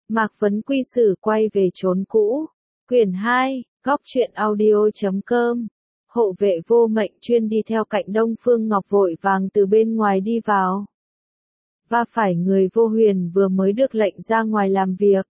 Mạc Vấn Quy Sử quay về chốn cũ. Quyển 2, Góc truyện audio.com. Hộ vệ Vô Mệnh chuyên đi theo cạnh Đông Phương Ngọc vội vàng từ bên ngoài đi vào. Va phải người Vô Huyền vừa mới được lệnh ra ngoài làm việc.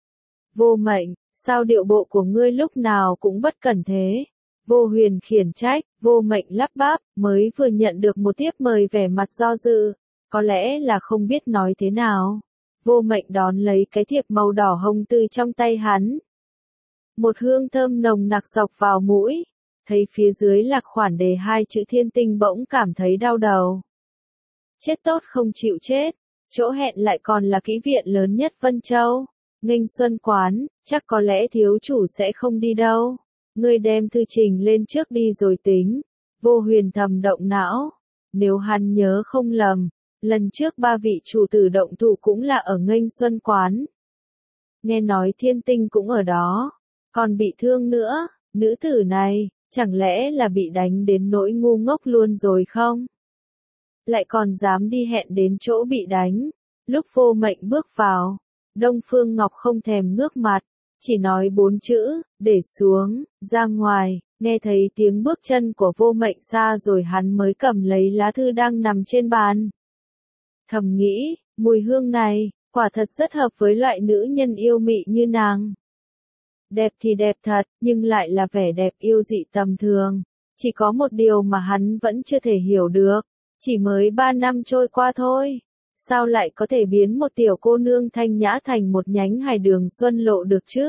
Vô Mệnh, sao điệu bộ của ngươi lúc nào cũng bất cẩn thế? Vô Huyền khiển trách. Vô Mệnh lắp bắp, mới vừa nhận được một thiếp mời, vẻ mặt do dự, có lẽ là không biết nói thế nào. Vô Mệnh đón lấy cái thiệp màu đỏ hồng từ trong tay hắn. Một hương thơm nồng nặc dọc vào mũi, thấy phía dưới là khoản đề 2 chữ Thiên Tinh, bỗng cảm thấy đau đầu. Chết tốt không chịu chết, chỗ hẹn lại còn là kỹ viện lớn nhất Vân Châu, Nghênh Xuân Quán, chắc có lẽ thiếu chủ sẽ không đi đâu. Ngươi đem thư trình lên trước đi rồi tính. Vô Huyền thầm động não, nếu hắn nhớ không lầm, lần trước 3 vị chủ tử động thủ cũng là ở Nghênh Xuân Quán. Nghe nói Thiên Tinh cũng ở đó, còn bị thương nữa, nữ tử này, chẳng lẽ là bị đánh đến nỗi ngu ngốc luôn rồi không? Lại còn dám đi hẹn đến chỗ bị đánh. Lúc Vô Mệnh bước vào, Đông Phương Ngọc không thèm ngước mặt, chỉ nói 4 chữ, để xuống, ra ngoài. Nghe thấy tiếng bước chân của Vô Mệnh xa rồi hắn mới cầm lấy lá thư đang nằm trên bàn. Thầm nghĩ, mùi hương này, quả thật rất hợp với loại nữ nhân yêu mị như nàng. Đẹp thì đẹp thật, nhưng lại là vẻ đẹp yêu dị tầm thường. Chỉ có một điều mà hắn vẫn chưa thể hiểu được, chỉ mới 3 năm trôi qua thôi, sao lại có thể biến một tiểu cô nương thanh nhã thành một nhánh hải đường xuân lộ được chứ?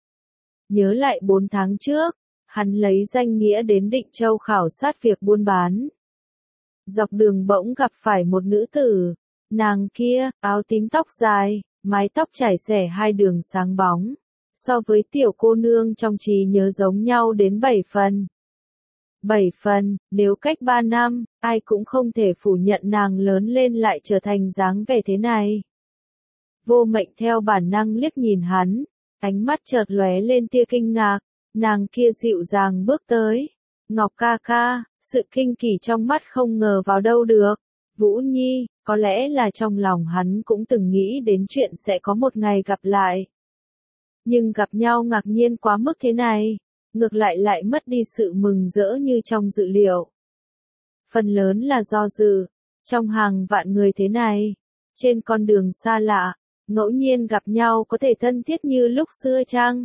Nhớ lại 4 tháng trước, hắn lấy danh nghĩa đến Định Châu khảo sát việc buôn bán. Dọc đường bỗng gặp phải một nữ tử, nàng kia, áo tím tóc dài, mái tóc chải xẻ 2 đường sáng bóng. So với tiểu cô nương trong trí nhớ giống nhau đến 7 phần. 7 phần, nếu cách 3 năm, ai cũng không thể phủ nhận nàng lớn lên lại trở thành dáng vẻ thế này. Vô Mệnh theo bản năng liếc nhìn hắn, ánh mắt chợt lóe lên tia kinh ngạc, nàng kia dịu dàng bước tới. Ngọc ca ca, sự kinh kỳ trong mắt không ngờ vào đâu được. Vũ Nhi, có lẽ là trong lòng hắn cũng từng nghĩ đến chuyện sẽ có một ngày gặp lại. Nhưng gặp nhau ngạc nhiên quá mức thế này, ngược lại mất đi sự mừng rỡ như trong dự liệu. Phần lớn là do dự, trong hàng vạn người thế này, trên con đường xa lạ, ngẫu nhiên gặp nhau có thể thân thiết như lúc xưa chăng?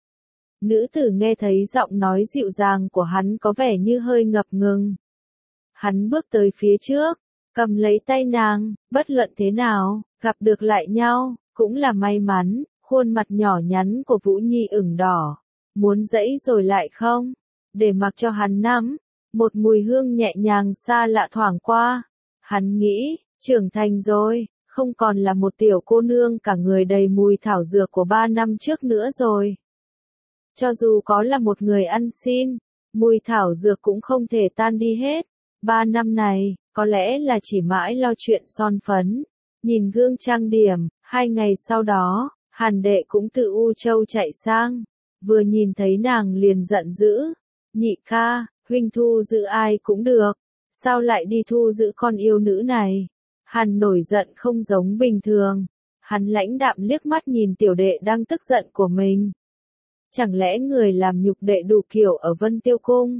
Nữ tử nghe thấy giọng nói dịu dàng của hắn có vẻ như hơi ngập ngừng. Hắn bước tới phía trước, cầm lấy tay nàng, bất luận thế nào, gặp được lại nhau, cũng là may mắn. Khuôn mặt nhỏ nhắn của Vũ Nhi ửng đỏ, muốn dãy rồi lại không, để mặc cho hắn nắm. Một mùi hương nhẹ nhàng xa lạ thoảng qua, hắn nghĩ, trưởng thành rồi, không còn là một tiểu cô nương cả người đầy mùi thảo dược của 3 năm trước nữa rồi. Cho dù có là một người ăn xin, mùi thảo dược cũng không thể tan đi hết. 3 năm này, có lẽ là chỉ mãi lo chuyện son phấn, nhìn gương trang điểm. 2 ngày sau đó, Hàn đệ cũng từ U Châu chạy sang, vừa nhìn thấy nàng liền giận dữ. Nhị ca, huynh thu giữ ai cũng được, sao lại đi thu giữ con yêu nữ này? Hàn nổi giận không giống bình thường, hắn lãnh đạm liếc mắt nhìn tiểu đệ đang tức giận của mình. Chẳng lẽ người làm nhục đệ đủ kiểu ở Vân Tiêu Cung?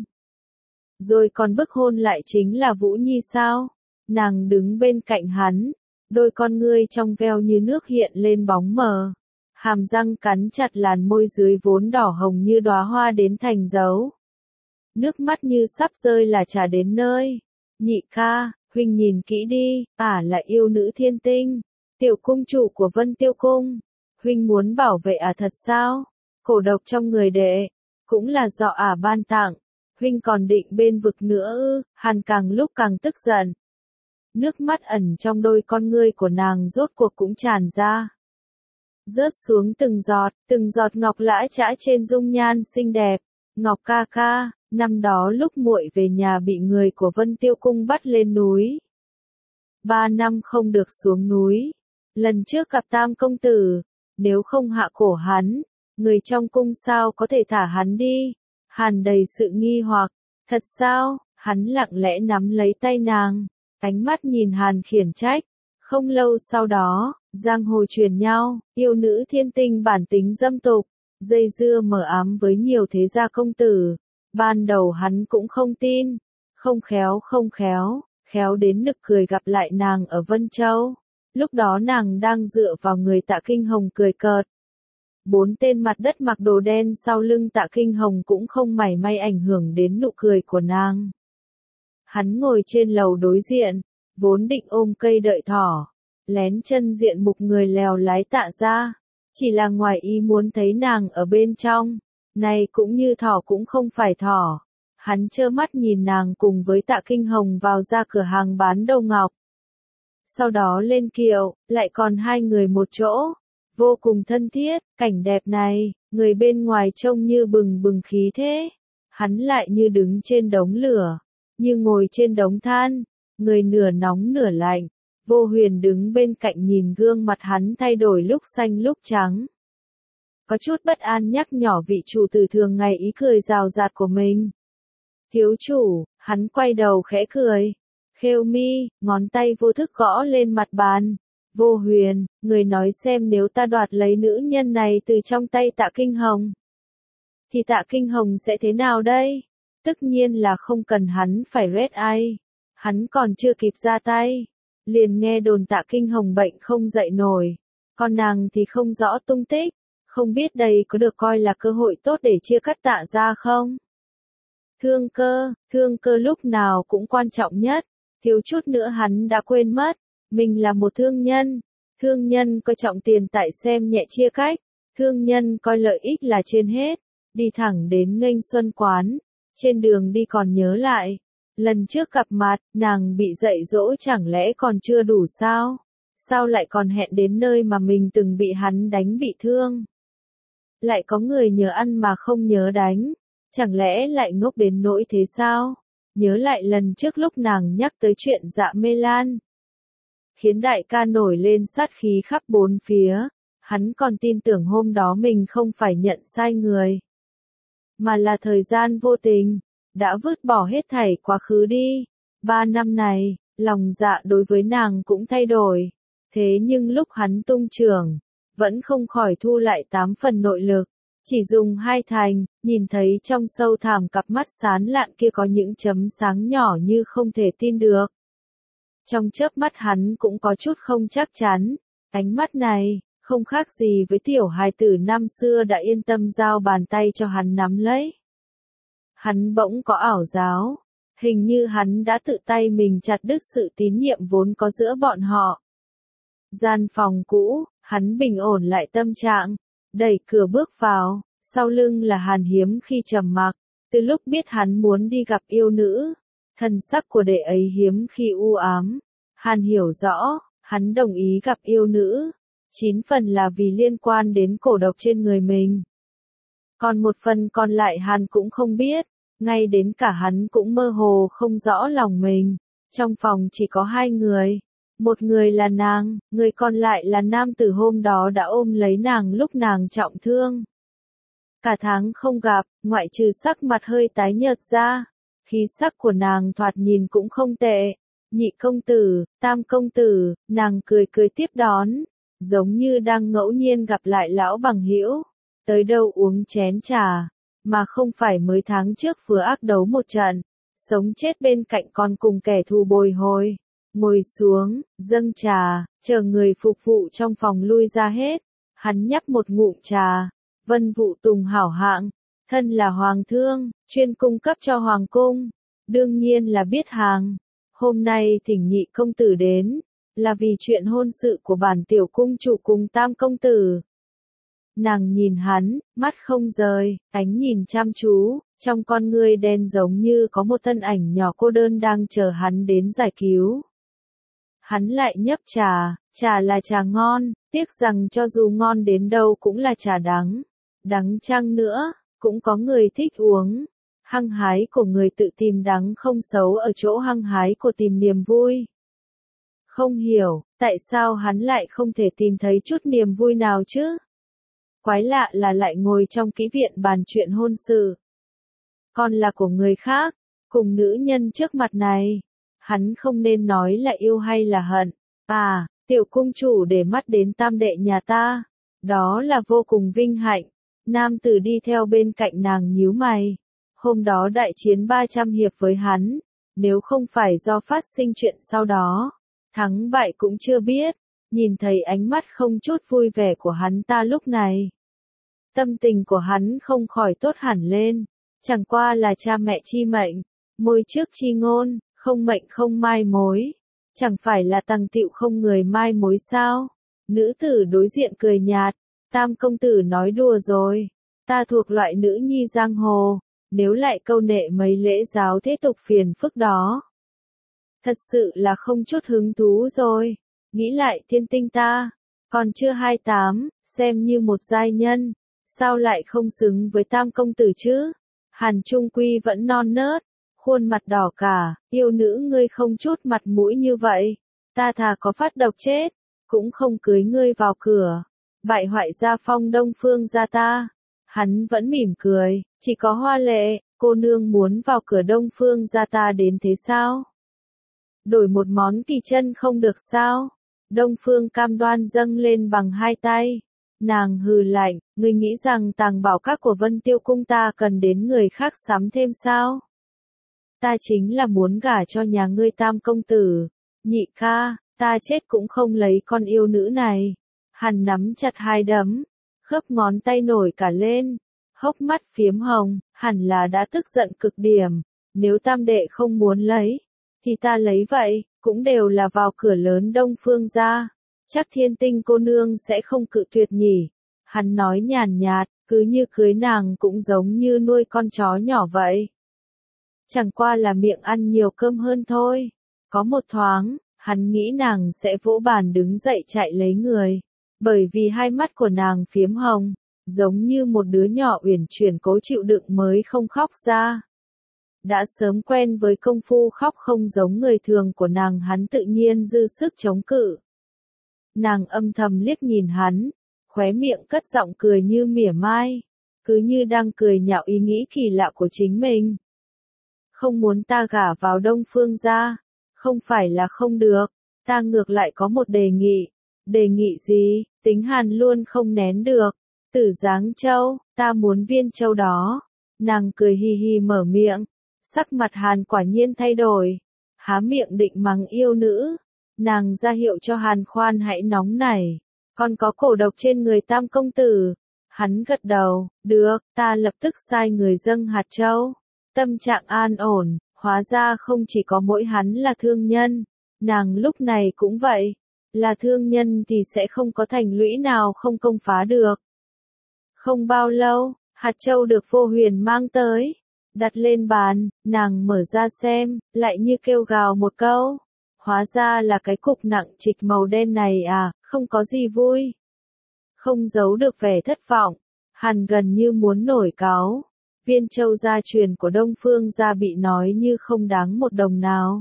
Rồi còn bức hôn lại chính là Vũ Nhi sao? Nàng đứng bên cạnh hắn, đôi con ngươi trong veo như nước hiện lên bóng mờ. Hàm răng cắn chặt làn môi dưới vốn đỏ hồng như đóa hoa đến thành dấu. Nước mắt như sắp rơi là trả đến nơi. Nhị ca, huynh nhìn kỹ đi, là yêu nữ Thiên Tinh, tiểu cung chủ của Vân Tiêu Cung. Huynh muốn bảo vệ thật sao? Cổ độc trong người đệ, cũng là do ban tặng. Huynh còn định bên vực nữa ư? Hàn càng lúc càng tức giận. Nước mắt ẩn trong đôi con ngươi của nàng rốt cuộc cũng tràn ra. Rớt xuống từng giọt ngọc lã chã trên dung nhan xinh đẹp. Ngọc ca ca, năm đó lúc muội về nhà bị người của Vân Tiêu Cung bắt lên núi. 3 năm không được xuống núi. Lần trước gặp Tam công tử, nếu không hạ cổ hắn, người trong cung sao có thể thả hắn đi? Hàn đầy sự nghi hoặc, thật sao? Hắn lặng lẽ nắm lấy tay nàng, ánh mắt nhìn Hàn khiển trách. Không lâu sau đó, Giang hồ truyền nhau, yêu nữ thiên tinh bản tính dâm tục, dây dưa mờ ám với nhiều thế gia công tử. Ban đầu hắn cũng không tin, không khéo, khéo đến nực cười gặp lại nàng ở Vân Châu. Lúc đó nàng đang dựa vào người Tạ Kinh Hồng cười cợt. 4 tên mặt đất mặc đồ đen sau lưng Tạ Kinh Hồng cũng không mảy may ảnh hưởng đến nụ cười của nàng. Hắn ngồi trên lầu đối diện, vốn định ôm cây đợi thỏ, lén chân diện mục người lèo lái Tạ ra, chỉ là ngoài ý muốn thấy nàng ở bên trong, này cũng như thỏ cũng không phải thỏ. Hắn trơ mắt nhìn nàng cùng với Tạ Kinh Hồng vào ra cửa hàng bán đầu ngọc. Sau đó lên kiệu, lại còn hai người một chỗ, vô cùng thân thiết, cảnh đẹp này, người bên ngoài trông như bừng bừng khí thế, hắn lại như đứng trên đống lửa, như ngồi trên đống than, người nửa nóng nửa lạnh. Vô Huyền đứng bên cạnh nhìn gương mặt hắn thay đổi lúc xanh lúc trắng. Có chút bất an nhắc nhỏ vị chủ tử thường ngày ý cười rào rạt của mình. Thiếu chủ, hắn quay đầu khẽ cười. Khêu mi, ngón tay vô thức gõ lên mặt bàn. Vô Huyền, người nói xem nếu ta đoạt lấy nữ nhân này từ trong tay Tạ Kinh Hồng, thì Tạ Kinh Hồng sẽ thế nào đây? Tất nhiên là không cần hắn phải red ai. Hắn còn chưa kịp ra tay, liền nghe đồn Tạ Kinh Hồng bệnh không dậy nổi. Còn nàng thì không rõ tung tích, không biết đây có được coi là cơ hội tốt để chia cắt Tạ ra không? Thương cơ lúc nào cũng quan trọng nhất, thiếu chút nữa hắn đã quên mất, mình là một thương nhân coi trọng tiền tại xem nhẹ chia cách, thương nhân coi lợi ích là trên hết, đi thẳng đến Nghênh Xuân quán, trên đường đi còn nhớ lại, lần trước gặp mặt, nàng bị dạy dỗ chẳng lẽ còn chưa đủ sao? Sao lại còn hẹn đến nơi mà mình từng bị hắn đánh bị thương? Lại có người nhớ ăn mà không nhớ đánh. Chẳng lẽ lại ngốc đến nỗi thế sao? Nhớ lại lần trước lúc nàng nhắc tới chuyện Dạ Mê Lan, khiến đại ca nổi lên sát khí khắp bốn phía. Hắn còn tin tưởng hôm đó mình không phải nhận sai người, mà là thời gian vô tình, đã vứt bỏ hết thảy quá khứ đi. 3 năm này, lòng dạ đối với nàng cũng thay đổi. Thế nhưng lúc hắn tung trường, vẫn không khỏi thu lại 8 phần nội lực. Chỉ dùng 2 thành, nhìn thấy trong sâu thẳm cặp mắt sáng lạn kia có những chấm sáng nhỏ như không thể tin được. Trong chớp mắt hắn cũng có chút không chắc chắn, ánh mắt này, không khác gì với tiểu hài tử năm xưa đã yên tâm giao bàn tay cho hắn nắm lấy. Hắn bỗng có ảo giác, hình như hắn đã tự tay mình chặt đứt sự tín nhiệm vốn có giữa bọn họ. Gian phòng cũ, hắn bình ổn lại tâm trạng, đẩy cửa bước vào, sau lưng là Hàn Hiếm khi trầm mặc, từ lúc biết hắn muốn đi gặp yêu nữ, thần sắc của đệ ấy hiếm khi u ám. Hàn hiểu rõ, hắn đồng ý gặp yêu nữ, 9 phần là vì liên quan đến cổ độc trên người mình. Còn 1 phần còn lại Hàn cũng không biết, ngay đến cả hắn cũng mơ hồ không rõ lòng mình. Trong phòng chỉ có 2 người. Một người là nàng, người còn lại là nam tử hôm đó đã ôm lấy nàng lúc nàng trọng thương. Cả tháng không gặp, ngoại trừ sắc mặt hơi tái nhợt ra, khí sắc của nàng thoạt nhìn cũng không tệ. Nhị công tử, tam công tử, nàng cười cười tiếp đón, giống như đang ngẫu nhiên gặp lại lão bằng hữu, tới đâu uống chén trà, mà không phải mới tháng trước vừa ác đấu một trận, sống chết bên cạnh con cùng kẻ thù bồi hồi. Ngồi xuống, dâng trà, chờ người phục vụ trong phòng lui ra hết. Hắn nhấp một ngụm trà. Vân Vũ Tùng hảo hạng, thân là hoàng thương, chuyên cung cấp cho hoàng cung, đương nhiên là biết hàng. Hôm nay thỉnh nhị công tử đến, là vì chuyện hôn sự của bản tiểu cung chủ cùng tam công tử. Nàng nhìn hắn, mắt không rời, ánh nhìn chăm chú, trong con ngươi đen giống như có một thân ảnh nhỏ cô đơn đang chờ hắn đến giải cứu. Hắn lại nhấp trà, trà là trà ngon, tiếc rằng cho dù ngon đến đâu cũng là trà đắng. Đắng chăng nữa, cũng có người thích uống. Hăng hái của người tự tìm đắng không xấu ở chỗ hăng hái của tìm niềm vui. Không hiểu, tại sao hắn lại không thể tìm thấy chút niềm vui nào chứ? Quái lạ là lại ngồi trong kỹ viện bàn chuyện hôn sự. Còn là của người khác, cùng nữ nhân trước mặt này. Hắn không nên nói là yêu hay là hận. À, Tiểu cung chủ để mắt đến tam đệ nhà ta, đó là vô cùng vinh hạnh. Nam tử đi theo bên cạnh nàng nhíu mày. Hôm đó đại chiến 300 hiệp với hắn, nếu không phải do phát sinh chuyện sau đó, thắng bại cũng chưa biết. Nhìn thấy ánh mắt không chút vui vẻ của hắn ta lúc này, tâm tình của hắn không khỏi tốt hẳn lên. Chẳng qua là cha mẹ chi mệnh, môi trước chi ngôn, không mệnh không mai mối. Chẳng phải là tằng tựu không người mai mối sao? Nữ tử đối diện cười nhạt, Tam công tử nói đùa rồi. Ta thuộc loại nữ nhi giang hồ, nếu lại câu nệ mấy lễ giáo thế tục phiền phức đó, thật sự là không chút hứng thú rồi. Nghĩ lại thiên tinh ta, còn chưa 28, xem như một giai nhân, sao lại không xứng với Tam công tử chứ? Hàn Trung Quy vẫn non nớt, khuôn mặt đỏ cả, yêu nữ ngươi không chút mặt mũi như vậy, ta thà có phát độc chết, cũng không cưới ngươi vào cửa, bại hoại gia phong Đông Phương gia ta. Hắn vẫn mỉm cười, chỉ có Hoa Lệ, cô nương muốn vào cửa Đông Phương gia ta đến thế sao? Đổi một món kỳ chân không được sao? Đông Phương cam đoan dâng lên bằng hai tay. Nàng hừ lạnh, ngươi nghĩ rằng tàng bảo các của Vân Tiêu cung ta cần đến người khác sắm thêm sao? Ta chính là muốn gả cho nhà ngươi Tam công tử. Nhị ca, ta chết cũng không lấy con yêu nữ này. Hắn nắm chặt hai đấm, khớp ngón tay nổi cả lên, hốc mắt phiếm hồng, hẳn là đã tức giận cực điểm. Nếu tam đệ không muốn lấy, thì ta lấy vậy, cũng đều là vào cửa lớn Đông Phương gia. Chắc Thiên Tinh cô nương sẽ không cự tuyệt nhỉ. Hắn nói nhàn nhạt, cứ như cưới nàng cũng giống như nuôi con chó nhỏ vậy. Chẳng qua là miệng ăn nhiều cơm hơn thôi. Có một thoáng, hắn nghĩ nàng sẽ vỗ bàn đứng dậy chạy lấy người. Bởi vì hai mắt của nàng phiếm hồng, giống như một đứa nhỏ uyển chuyển cố chịu đựng mới không khóc ra. Đã sớm quen với công phu khóc không giống người thường của nàng, hắn tự nhiên dư sức chống cự. Nàng âm thầm liếc nhìn hắn, khóe miệng cất giọng cười như mỉa mai, cứ như đang cười nhạo ý nghĩ kỳ lạ của chính mình. Không muốn ta gả vào Đông Phương gia, không phải là không được, ta ngược lại có một đề nghị. Đề nghị gì? Tính Hàn luôn không nén được. Tử Giáng Châu, ta muốn viên châu đó. Nàng cười hì hì mở miệng, sắc mặt Hàn quả nhiên thay đổi, há miệng định mắng yêu nữ. Nàng ra hiệu cho Hàn khoan hãy nóng nảy, còn có cổ độc trên người Tam công tử. Hắn gật đầu, được, ta lập tức sai người dâng hạt châu. Tâm trạng an ổn, hóa ra không chỉ có mỗi hắn là thương nhân, nàng lúc này cũng vậy. Là thương nhân thì sẽ không có thành lũy nào không công phá được. Không bao lâu, hạt châu được Vô Huyền mang tới, đặt lên bàn, nàng mở ra xem, lại như kêu gào một câu. Hóa ra là cái cục nặng trịch màu đen này à, không có gì vui. Không giấu được vẻ thất vọng, Hàn gần như muốn nổi cáu. Viên châu gia truyền của Đông Phương gia bị nói như không đáng một đồng nào.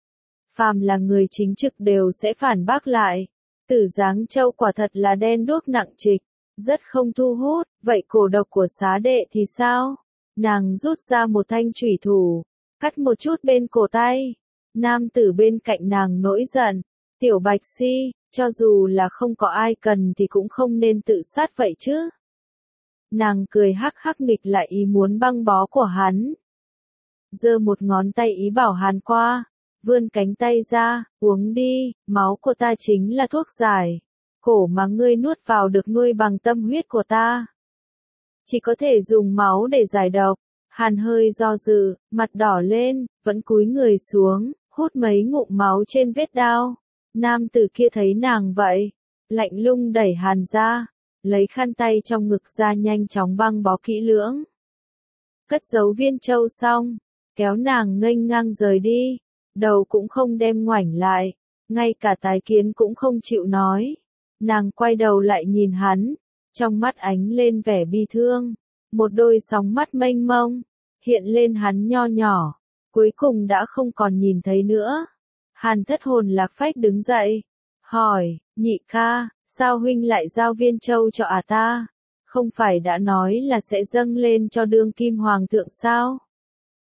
Phàm là người chính trực đều sẽ phản bác lại. Tử Giáng Châu quả thật là đen đuốc nặng trịch, rất không thu hút, vậy cổ độc của xá đệ thì sao? Nàng rút ra một thanh chủy thủ, cắt một chút bên cổ tay. Nam tử bên cạnh nàng nổi giận, tiểu Bạch Si, cho dù là không có ai cần thì cũng không nên tự sát vậy chứ. Nàng cười hắc hắc nghịch lại ý muốn băng bó của hắn. Giơ một ngón tay ý bảo hắn qua. Vươn cánh tay ra, uống đi, máu của ta chính là thuốc giải. Cổ mà ngươi nuốt vào được nuôi bằng tâm huyết của ta. Chỉ có thể dùng máu để giải độc. Hàn hơi do dự, mặt đỏ lên, vẫn cúi người xuống, hút mấy ngụm máu trên vết đao. Nam tử kia thấy nàng vậy, lạnh lùng đẩy Hàn ra, lấy khăn tay trong ngực ra nhanh chóng băng bó kỹ lưỡng. Cất giấu viên châu xong, kéo nàng nghênh ngang rời đi. Đầu cũng không đem ngoảnh lại, ngay cả tái kiến cũng không chịu nói. Nàng quay đầu lại nhìn hắn, trong mắt ánh lên vẻ bi thương, một đôi sóng mắt mênh mông, hiện lên hắn nho nhỏ, cuối cùng đã không còn nhìn thấy nữa. Hàn thất hồn lạc phách đứng dậy, hỏi, nhị ca, sao huynh lại giao viên châu cho ta? Không phải đã nói là sẽ dâng lên cho đương kim hoàng thượng sao?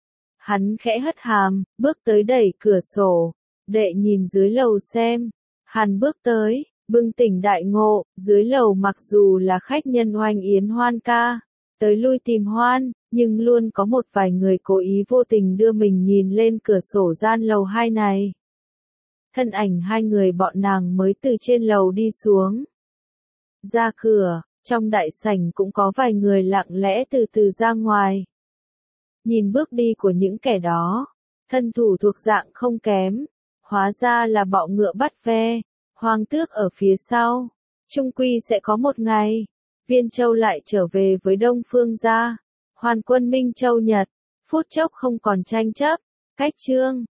Hắn khẽ hất hàm, bước tới đẩy cửa sổ, đệ nhìn dưới lầu xem. Hàn bước tới, bừng tỉnh đại ngộ, dưới lầu mặc dù là khách nhân oanh yến hoan ca, tới lui tìm hoan, nhưng luôn có một vài người cố ý vô tình đưa mình nhìn lên cửa sổ gian lầu 2 này. Thân ảnh hai người bọn nàng mới từ trên lầu đi xuống. Ra cửa, trong đại sảnh cũng có vài người lặng lẽ từ từ ra ngoài. Nhìn bước đi của những kẻ đó, thân thủ thuộc dạng không kém, hóa ra là bọ ngựa bắt ve, Hoàng tước ở phía sau. Chung quy sẽ có một ngày, Viên Châu lại trở về với Đông Phương gia. Hoàn quân Minh Châu Nhật, phút chốc không còn tranh chấp. Cách chương